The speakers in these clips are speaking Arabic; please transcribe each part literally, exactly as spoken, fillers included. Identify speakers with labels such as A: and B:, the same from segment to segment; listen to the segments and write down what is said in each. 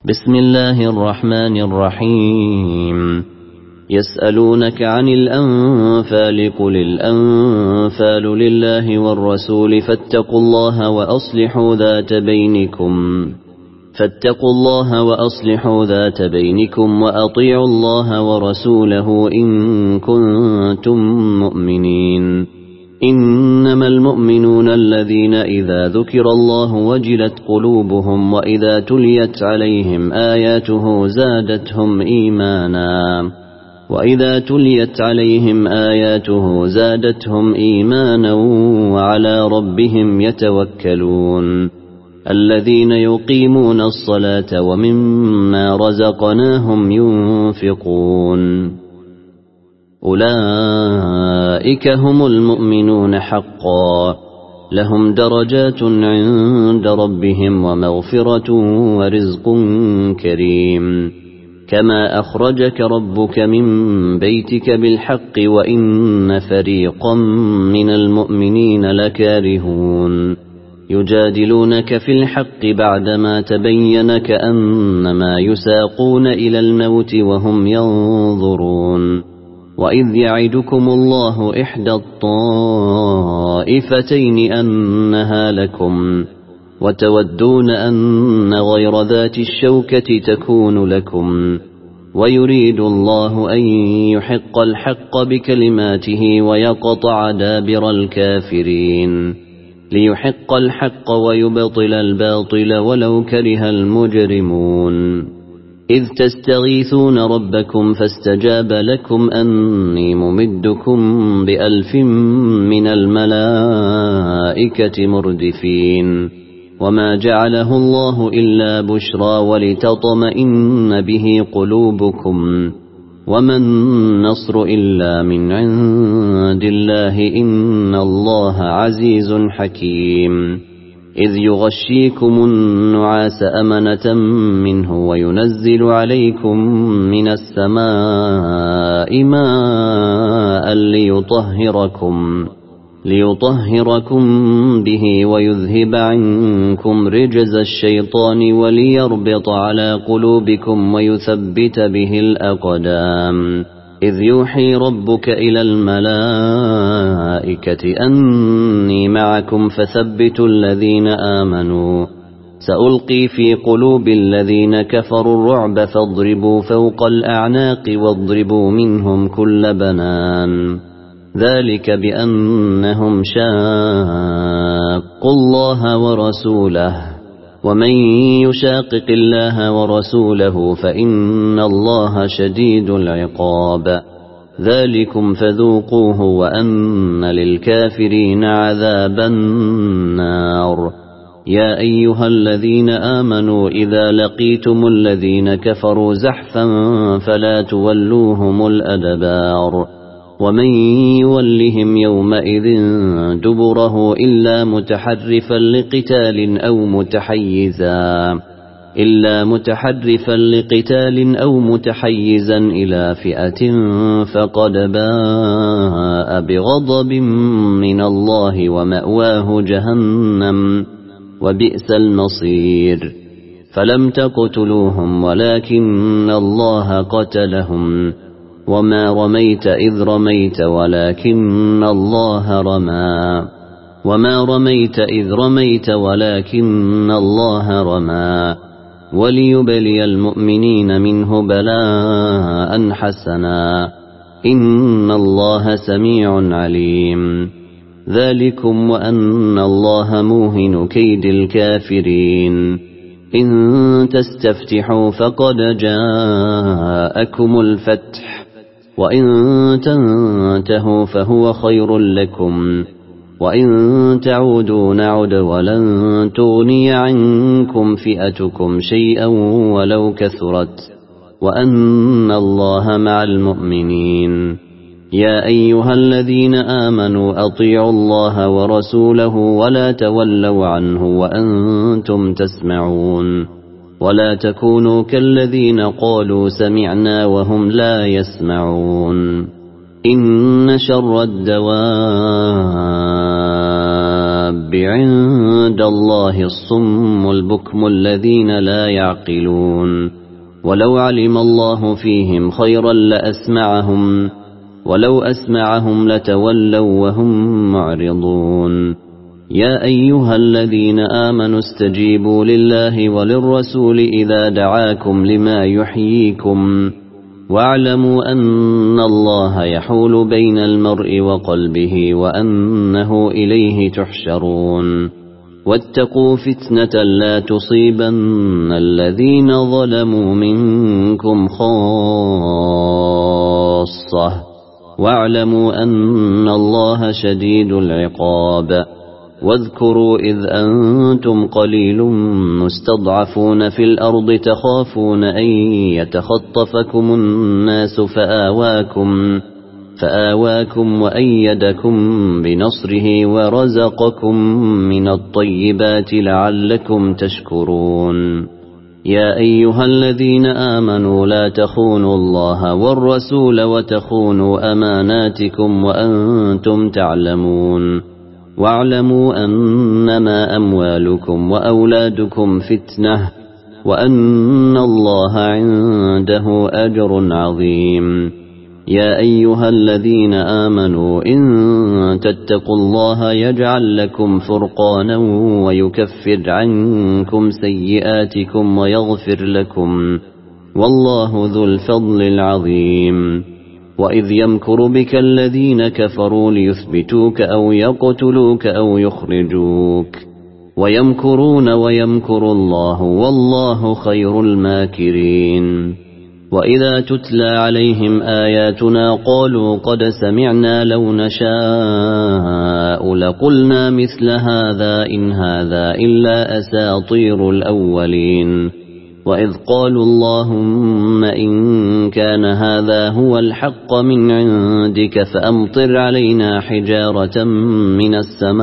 A: بسم الله الرحمن الرحيم. يسألونك عن الأنفال قل الأنفال لله والرسول فاتقوا الله وأصلحوا ذات بينكم فاتقوا الله وأصلحوا ذات بينكم وأطيعوا الله ورسوله إن كنتم مؤمنين. إنما المؤمنون الذين إذا ذكر الله وجلت قلوبهم وإذا تليت عليهم آياته زادتهم إيمانا وإذا تليت عليهم آياته زادتهم إيمانا وعلى ربهم يتوكلون. الذين يقيمون الصلاة ومما رزقناهم ينفقون أولئك هم المؤمنون حقا لهم درجات عند ربهم ومغفرة ورزق كريم. كما أخرجك ربك من بيتك بالحق وإن فريقا من المؤمنين لكارهون يجادلونك في الحق بعدما تبين كأنما يساقون إلى الموت وهم ينظرون. وإذ يعدكم الله إحدى الطائفتين أنها لكم وتودون أن غير ذات الشوكة تكون لكم ويريد الله أن يحق الحق بكلماته ويقطع دابر الكافرين ليحق الحق ويبطل الباطل ولو كره المجرمون. إذ تستغيثون ربكم فاستجاب لكم أني ممدكم بألف من الملائكة مردفين. وما جعله الله إلا بشرى ولتطمئن به قلوبكم وما النصر إلا من عند الله إن الله عزيز حكيم. إذ يغشيكم النعاس أمنة منه وينزل عليكم من السماء ماء ليطهركم ليطهركم به ويذهب عنكم رجز الشيطان وليربط على قلوبكم ويثبت به الأقدام. إذ يوحي ربك إلى الملائكة أني معكم فثبتوا الذين آمنوا سألقي في قلوب الذين كفروا الرعب فاضربوا فوق الأعناق واضربوا منهم كل بنان. ذلك بأنهم شاقوا الله ورسوله ومن يشاقق الله ورسوله فإن الله شديد العقاب. ذلكم فذوقوه وأن للكافرين عذاب النار. يا أيها الذين آمنوا إذا لقيتم الذين كفروا زحفا فلا تولوهم الأدبار ومن يولهم يومئذ دبره إلا متحرفا لقتال أو متحيزا إلا متحرفا لقتال أو متحيزا إلى فئة فقد باء بغضب من الله ومأواه جهنم وبئس المصير. فلم تقتلوهم ولكن الله قتلهم وما رميت إذ رميت ولكن الله رمى وما رميت إذ رميت ولكن الله رمى وليبلي المؤمنين منه بلاء حسنا إن الله سميع عليم. ذلكم وأن الله موهن كيد الكافرين. إن تستفتحوا فقد جاءكم الفتح وإن تنتهوا فهو خير لكم وإن تعودوا نعد ولن تغني عنكم فئتكم شيئا ولو كثرت وأن الله مع المؤمنين. يا أيها الذين آمنوا أطيعوا الله ورسوله ولا تولوا عنه وأنتم تسمعون ولا تكونوا كالذين قالوا سمعنا وهم لا يسمعون. إن شر الدواب الدواب عند الله الصم البكم الذين لا يعقلون ولو علم الله فيهم خيرا لأسمعهم ولو أسمعهم لتولوا وهم معرضون يا أيها الذين آمنوا استجيبوا لله وللرسول إذا دعاكم لما يحييكم واعلموا أن الله يحول بين المرء وقلبه وأنه إليه تحشرون واتقوا فتنة لا تصيبن الذين ظلموا منكم خاصة واعلموا أن الله شديد العقاب واذكروا إذ أنتم قليل مستضعفون في الأرض تخافون أن يتخطفكم الناس فآواكم, فآواكم وأيدكم بنصره ورزقكم من الطيبات لعلكم تشكرون يا أيها الذين آمنوا لا تخونوا الله والرسول وتخونوا أماناتكم وأنتم تعلمون واعلموا أنما أموالكم وأولادكم فتنة وأن الله عنده أجر عظيم يا أيها الذين آمنوا إن تتقوا الله يجعل لكم فرقانا ويكفر عنكم سيئاتكم ويغفر لكم والله ذو الفضل العظيم وإذ يمكر بك الذين كفروا ليثبتوك أو يقتلوك أو يخرجوك ويمكرون ويمكر الله والله خير الماكرين وإذا تتلى عليهم آياتنا قالوا قد سمعنا لو نشاء لقلنا مثل هذا إن هذا إلا أساطير الأولين وإذ قالوا اللهم إن كان هذا هو الحق من عندك فأمطر علينا حجارة من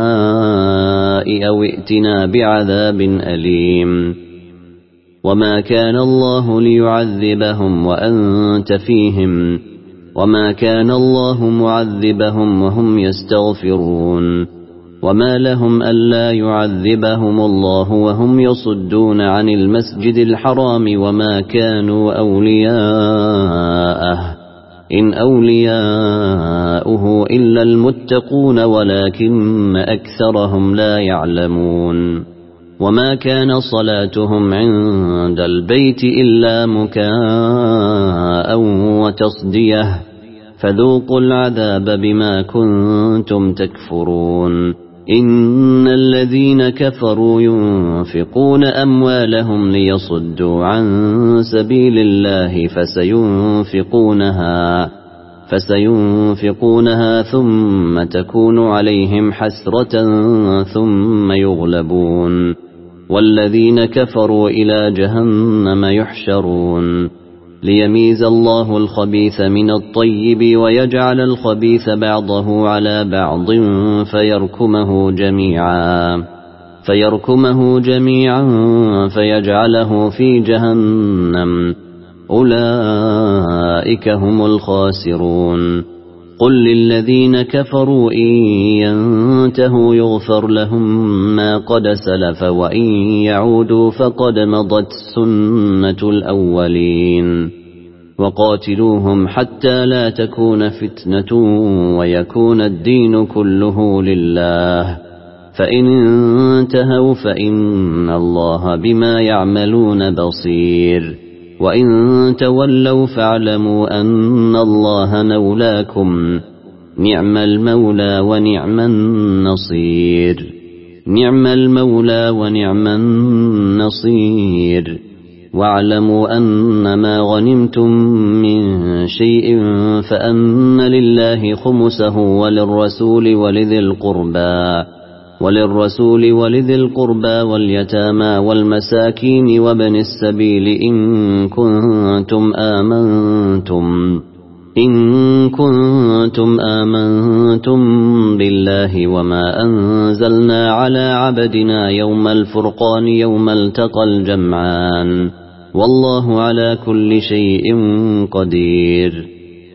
A: السماء أو ائتنا بعذاب أليم وما كان الله ليعذبهم وأنت فيهم وما كان الله معذبهم وهم يستغفرون وما لهم ألا يعذبهم الله وهم يصدون عن المسجد الحرام وما كانوا أولياءه إن أولياؤه إلا المتقون ولكن أكثرهم لا يعلمون وما كان صلاتهم عند البيت إلا مكاء وتصديه فذوقوا العذاب بما كنتم تكفرون إن الذين كفروا ينفقون أموالهم ليصدوا عن سبيل الله فسينفقونها فسينفقونها ثم تكون عليهم حسرة ثم يغلبون والذين كفروا إلى جهنم يحشرون ليميز الله الخبيث من الطيب ويجعل الخبيث بعضه على بعض فيركمه جميعا فيركمه جميعا فيجعله في جهنم أولئك هم الخاسرون قل للذين كفروا إن ينتهوا يغفر لهم ما قد سلف وإن يعودوا فقد مضت سنة الأولين وقاتلوهم حتى لا تكون فتنة ويكون الدين كله لله فإن انتهوا فإن الله بما يعملون بصير وإن تولوا فاعلموا أن الله مولاكم نعم المولى ونعم النصير نعم المولى ونعم النصير واعلموا أن ما غنمتم من شيء فأن لله خمسه وللرسول ولذي القربى وللرسول ولذي القربى واليتامى والمساكين وابن السبيل إن كنتم آمنتم إن كنتم آمنتم بالله وما أنزلنا على عبدنا يوم الفرقان يوم التقى الجمعان والله على كل شيء قدير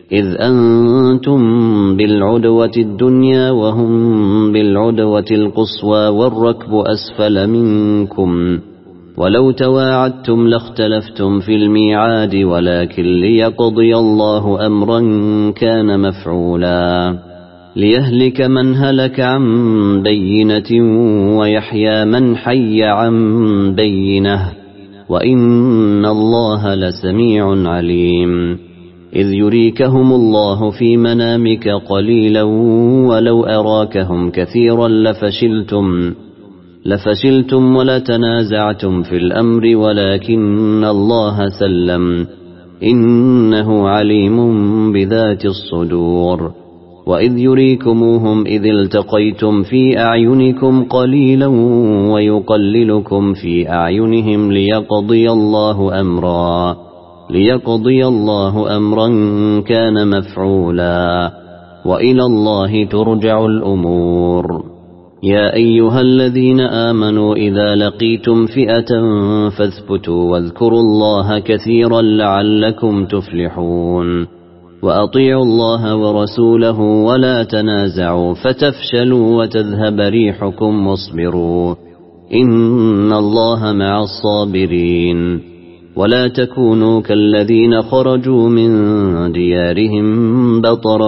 A: إذ أنتم بالعدوة الدنيا وهم بالعدوة القصوى والركب أسفل منكم ولو تواعدتم لاختلفتم في الميعاد ولكن ليقضي الله أمرا كان مفعولا ليهلك من هلك عن بينة ويحيى من حي عن بينة وإن الله لسميع عليم إذ يريكهم الله في منامك قليلا ولو أراكهم كثيرا لفشلتم لفشلتم ولتنازعتم في الأمر ولكن الله سلم إنه عليم بذات الصدور وإذ يريكموهم إذ التقيتم في أعينكم قليلا ويقللكم في أعينهم ليقضي الله أمرا ليقضي الله أمرا كان مفعولا وإلى الله ترجع الأمور يا أيها الذين آمنوا إذا لقيتم فئة فاثبتوا واذكروا الله كثيرا لعلكم تفلحون وأطيعوا الله ورسوله ولا تنازعوا فتفشلوا وتذهب ريحكم واصبروا إن الله مع الصابرين ولا تكونوا كالذين خرجوا من ديارهم بطرا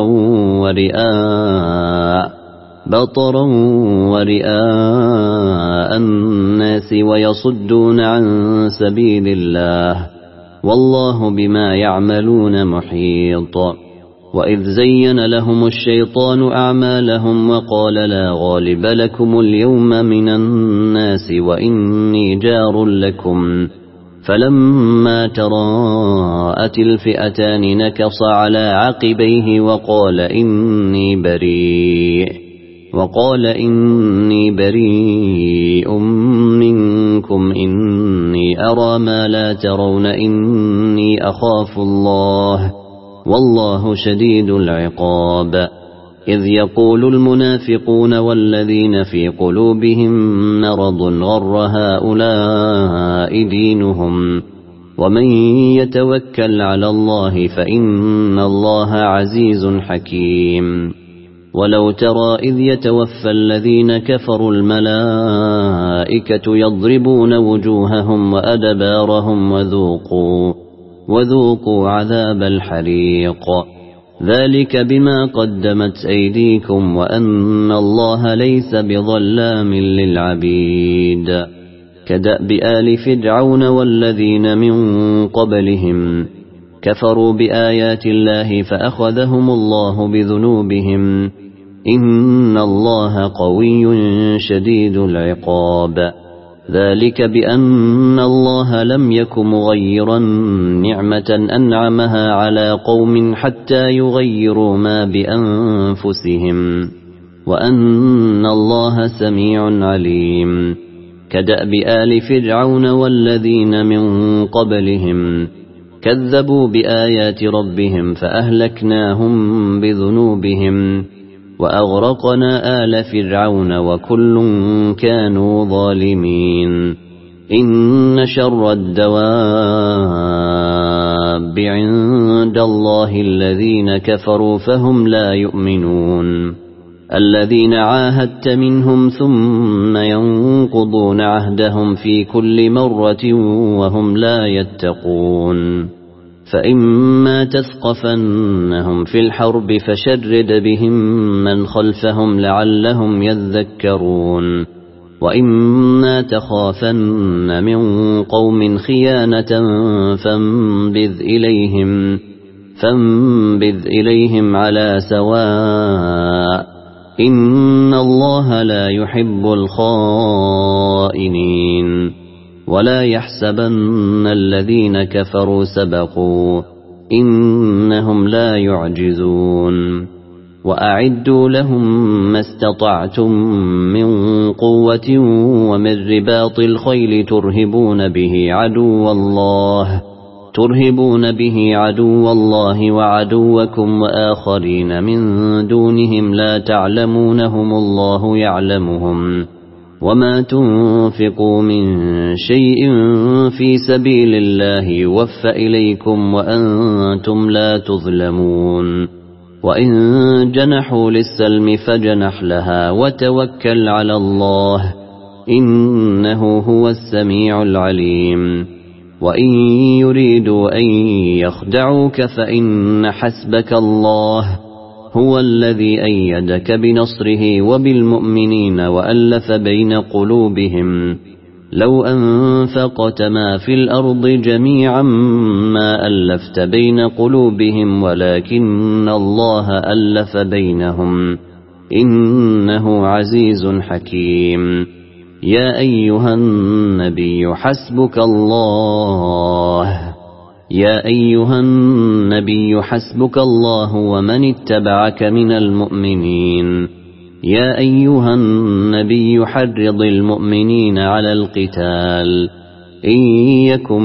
A: ورئاء بطرا ورئاء الناس ويصدون عن سبيل الله والله بما يعملون محيط وإذ زين لهم الشيطان أعمالهم وقال لا غالب لكم اليوم من الناس وإني جار لكم فلما تراءت الفئتان نكص على عقبيه وقال إني بريء وقال إني بريء منكم إني أرى ما لا ترون إني أخاف الله والله شديد العقاب إذ يقول المنافقون والذين في قلوبهم مرض غر هؤلاء دينهم ومن يتوكل على الله فإن الله عزيز حكيم ولو ترى إذ يتوفى الذين كفروا الملائكة يضربون وجوههم وأدبارهم وذوقوا وذوقوا عذاب الحريق ذلك بما قدمت أيديكم وأن الله ليس بظلام للعبيد كدأب آل فرعون والذين من قبلهم كفروا بآيات الله فأخذهم الله بذنوبهم إن الله قوي شديد العقاب ذلك بأن الله لم يك مغيرا نعمة أنعمها على قوم حتى يغيروا ما بأنفسهم وأن الله سميع عليم كدأب آل فرعون والذين من قبلهم كذبوا بآيات ربهم فأهلكناهم بذنوبهم وأغرقنا آل فرعون وكل كانوا ظالمين إن شر الدواب عند الله الذين كفروا فهم لا يؤمنون الذين عاهدت منهم ثم ينقضون عهدهم في كل مرة وهم لا يتقون فإما تثقفنهم في الحرب فشرد بهم من خلفهم لعلهم يذكرون وإما تخافن من قوم خيانة فانبذ إليهم فانبذ إليهم على سواء إن الله لا يحب الخائنين ولا يحسبن الذين كفروا سبقوا إنهم لا يعجزون وأعدوا لهم ما استطعتم من قوة ومن رباط الخيل ترهبون به عدو الله ترهبون به عدو الله وعدوكم وآخرين من دونهم لا تعلمونهم الله يعلمهم وما تنفقوا من شيء في سبيل الله يوفى إليكم وأنتم لا تظلمون وإن جنحوا للسلم فجنح لها وتوكل على الله إنه هو السميع العليم وإن يريدوا أن يخدعوك فإن حسبك الله هو الذي أيدك بنصره وبالمؤمنين وألف بين قلوبهم لو أنفقت ما في الأرض جميعا ما ألفت بين قلوبهم ولكن الله ألف بينهم إنه عزيز حكيم يا أيها النبي حسبك الله يا أيها النبي حسبك الله ومن اتبعك من المؤمنين يا أيها النبي حرض المؤمنين على القتال إن يكن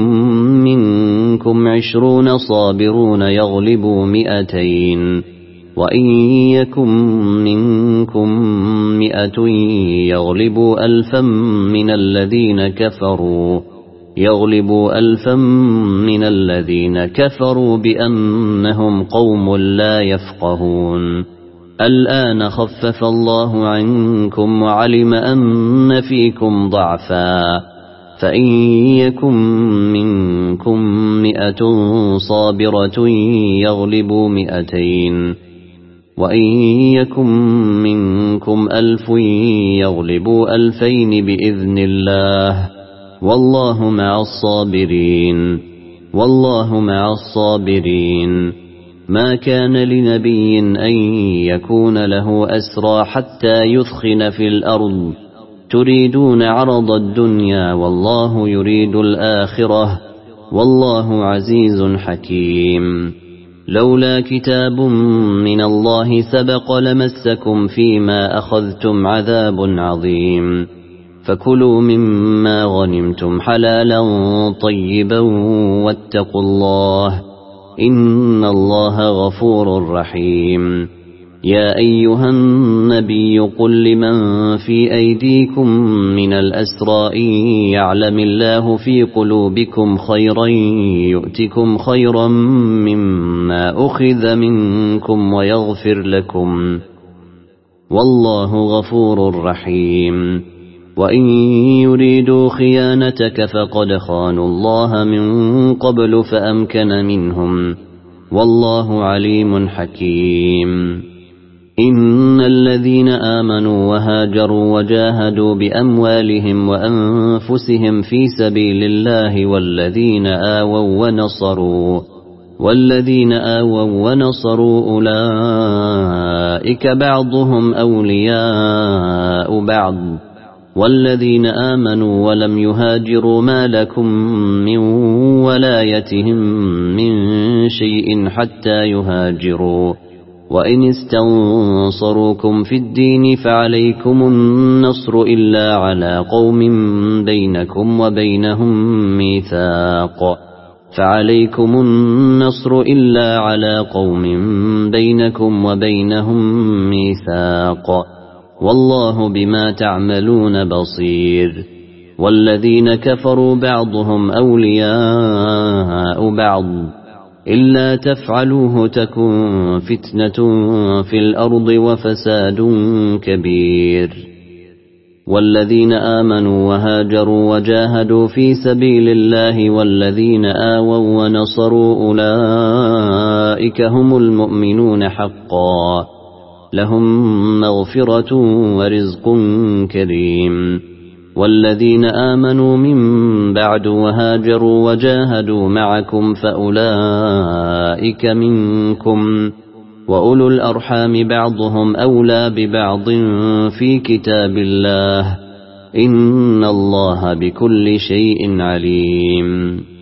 A: منكم عشرون صابرون يغلبوا مئتين وإن يكن منكم مئة يغلبوا ألفا من الذين كفروا يغلبوا ألفا من الذين كفروا بأنهم قوم لا يفقهون الآن خفف الله عنكم وعلم أن فيكم ضعفا فإن يكن منكم مئة صابرة يغلبوا مئتين وإن يكن منكم ألف يغلبوا ألفين بإذن الله والله مع الصابرين والله مع الصابرين ما كان لنبي أن يكون له أسرى حتى يثخن في الأرض تريدون عرض الدنيا والله يريد الآخرة والله عزيز حكيم لولا كتاب من الله سبق لمسكم فيما أخذتم عذاب عظيم فكلوا مما غنمتم حلالا طيبا واتقوا الله إن الله غفور رحيم يا أيها النبي قل لمن في أيديكم من الأسرى إن يعلم الله في قلوبكم خيرا يؤتكم خيرا مما أخذ منكم ويغفر لكم والله غفور رحيم وإن يريدوا خيانتك فقد خانوا الله من قبل فأمكن منهم والله عليم حكيم إن الذين آمنوا وهاجروا وجاهدوا بأموالهم وأنفسهم في سبيل الله والذين آووا ونصروا والذين آووا ونصروا أولئك بعضهم أولياء بعض والذين آمنوا ولم يهاجروا ما لكم من ولايتهم من شيء حتى يهاجروا وإن استنصروكم في الدين فعليكم النصر إلا على قوم بينكم وبينهم ميثاق فعليكم النصر إلا على قوم بينكم وبينهم ميثاق والله بما تعملون بصير والذين كفروا بعضهم أولياء بعض إلا تفعلوه تكن فتنة في الأرض وفساد كبير والذين آمنوا وهاجروا وجاهدوا في سبيل الله والذين آووا ونصروا أولئك هم المؤمنون حقا لهم مغفرة ورزق كريم والذين آمنوا من بعد وهاجروا وجاهدوا معكم فأولئك منكم وأولو الأرحام بعضهم أولى ببعض في كتاب الله إن الله بكل شيء عليم